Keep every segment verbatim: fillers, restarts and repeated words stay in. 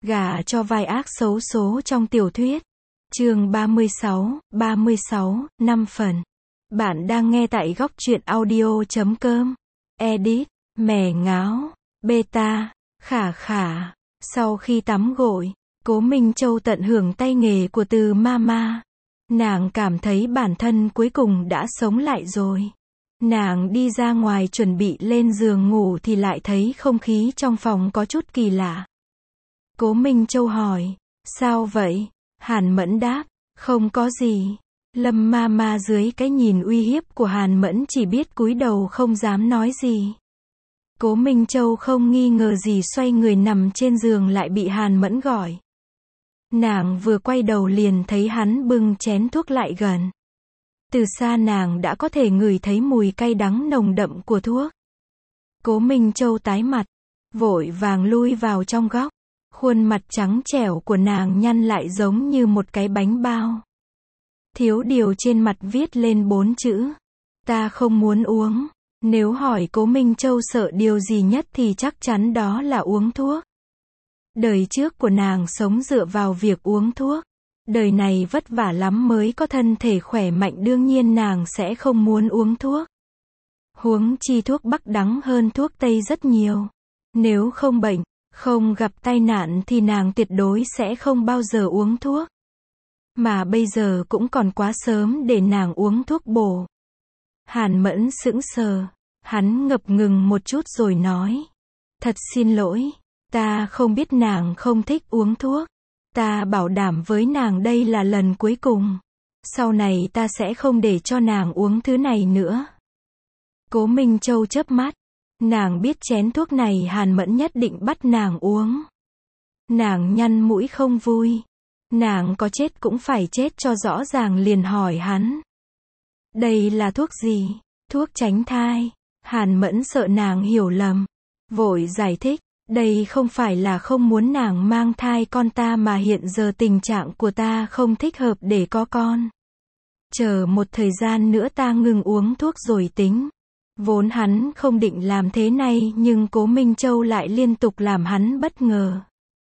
Gả cho vai ác xấu số trong tiểu thuyết. Chương ba mươi sáu, ba mươi sáu, năm phần. Bạn đang nghe tại góc truyện audio chấm com. Edit, mè ngáo, beta, khả khả. Sau khi tắm gội, Cố Minh Châu tận hưởng tay nghề của Từ Mama. Nàng cảm thấy bản thân cuối cùng đã sống lại rồi. Nàng đi ra ngoài chuẩn bị lên giường ngủ thì lại thấy không khí trong phòng có chút kỳ lạ. Cố Minh Châu hỏi, sao vậy? Hàn Mẫn đáp, không có gì. Lâm Mama dưới cái nhìn uy hiếp của Hàn Mẫn chỉ biết cúi đầu không dám nói gì. Cố Minh Châu không nghi ngờ gì xoay người nằm trên giường lại bị Hàn Mẫn gọi. Nàng vừa quay đầu liền thấy hắn bưng chén thuốc lại gần. Từ xa nàng đã có thể ngửi thấy mùi cay đắng nồng đậm của thuốc. Cố Minh Châu tái mặt, vội vàng lui vào trong góc. Khuôn mặt trắng trẻo của nàng nhăn lại giống như một cái bánh bao. Thiếu điều trên mặt viết lên bốn chữ. Ta không muốn uống. Nếu hỏi Cố Minh Châu sợ điều gì nhất thì chắc chắn đó là uống thuốc. Đời trước của nàng sống dựa vào việc uống thuốc. Đời này vất vả lắm mới có thân thể khỏe mạnh, đương nhiên nàng sẽ không muốn uống thuốc. Huống chi thuốc Bắc đắng hơn thuốc Tây rất nhiều. Nếu không bệnh, không gặp tai nạn thì nàng tuyệt đối sẽ không bao giờ uống thuốc. Mà bây giờ cũng còn quá sớm để nàng uống thuốc bổ. Hàn Mẫn sững sờ, hắn ngập ngừng một chút rồi nói. Thật xin lỗi, ta không biết nàng không thích uống thuốc. Ta bảo đảm với nàng đây là lần cuối cùng. Sau này ta sẽ không để cho nàng uống thứ này nữa. Cố Minh Châu chớp mắt. Nàng biết chén thuốc này Hàn Mẫn nhất định bắt nàng uống. Nàng nhăn mũi không vui. Nàng có chết cũng phải chết cho rõ ràng liền hỏi hắn. Đây là thuốc gì? Thuốc tránh thai. Hàn Mẫn sợ nàng hiểu lầm. Vội giải thích. Đây không phải là không muốn nàng mang thai con ta mà hiện giờ tình trạng của ta không thích hợp để có con. Chờ một thời gian nữa ta ngừng uống thuốc rồi tính. Vốn hắn không định làm thế này nhưng Cố Minh Châu lại liên tục làm hắn bất ngờ.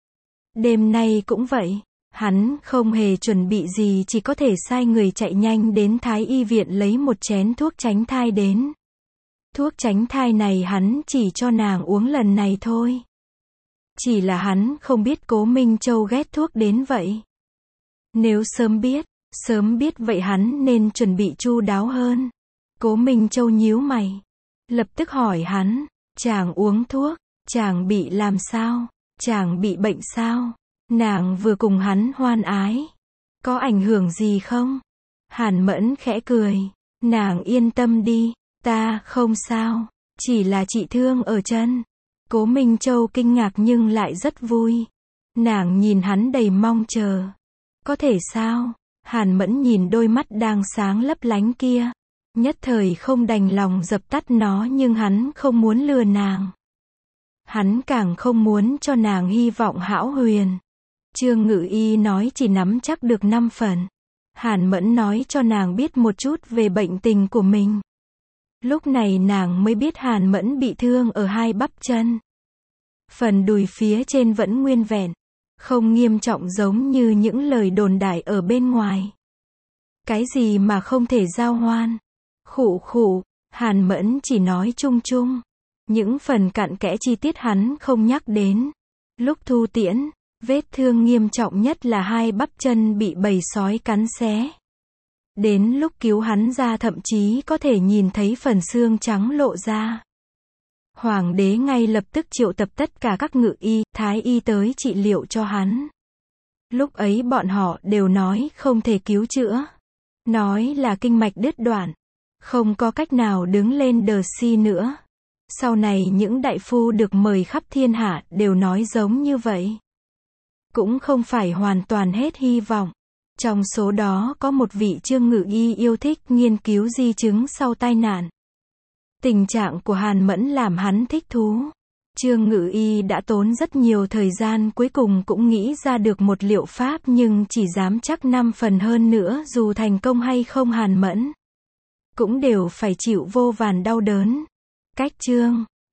Đêm nay cũng vậy. Hắn không hề chuẩn bị gì, chỉ có thể sai người chạy nhanh đến Thái y viện lấy một chén thuốc tránh thai đến. Thuốc tránh thai này hắn chỉ cho nàng uống lần này thôi. Chỉ là hắn không biết Cố Minh Châu ghét thuốc đến vậy. Nếu sớm biết, sớm biết vậy hắn nên chuẩn bị chu đáo hơn. Cố Minh Châu nhíu mày. Lập tức hỏi hắn, chàng uống thuốc, chàng bị làm sao? Chàng bị bệnh sao? Nàng vừa cùng hắn hoan ái. Có ảnh hưởng gì không? Hàn Mẫn khẽ cười. Nàng yên tâm đi, ta không sao, chỉ là chị thương ở chân. Cố Minh Châu kinh ngạc nhưng lại rất vui. Nàng nhìn hắn đầy mong chờ. Có thể sao? Hàn Mẫn nhìn đôi mắt đang sáng lấp lánh kia. Nhất thời không đành lòng dập tắt nó nhưng hắn không muốn lừa nàng. Hắn càng không muốn cho nàng hy vọng hão huyền. Trương Ngự Y nói chỉ nắm chắc được năm phần. Hàn Mẫn nói cho nàng biết một chút về bệnh tình của mình. Lúc này nàng mới biết Hàn Mẫn bị thương ở hai bắp chân. Phần đùi phía trên vẫn nguyên vẹn. Không nghiêm trọng giống như những lời đồn đại ở bên ngoài. Cái gì mà không thể giao hoan. Khụ khụ, Hàn Mẫn chỉ nói chung chung. Những phần cặn kẽ chi tiết hắn không nhắc đến. Lúc thu tiễn, vết thương nghiêm trọng nhất là hai bắp chân bị bầy sói cắn xé. Đến lúc cứu hắn ra thậm chí có thể nhìn thấy phần xương trắng lộ ra. Hoàng đế ngay lập tức triệu tập tất cả các ngự y, thái y tới trị liệu cho hắn. Lúc ấy bọn họ đều nói không thể cứu chữa. Nói là kinh mạch đứt đoạn. Không có cách nào đứng lên đờ si nữa. Sau này những đại phu được mời khắp thiên hạ đều nói giống như vậy. Cũng không phải hoàn toàn hết hy vọng. Trong số đó có một vị Trương Ngự Y yêu thích nghiên cứu di chứng sau tai nạn. Tình trạng của Hàn Mẫn làm hắn thích thú. Trương Ngự Y đã tốn rất nhiều thời gian cuối cùng cũng nghĩ ra được một liệu pháp nhưng chỉ dám chắc năm phần hơn nữa dù thành công hay không Hàn Mẫn cũng đều phải chịu vô vàn đau đớn. Cách chương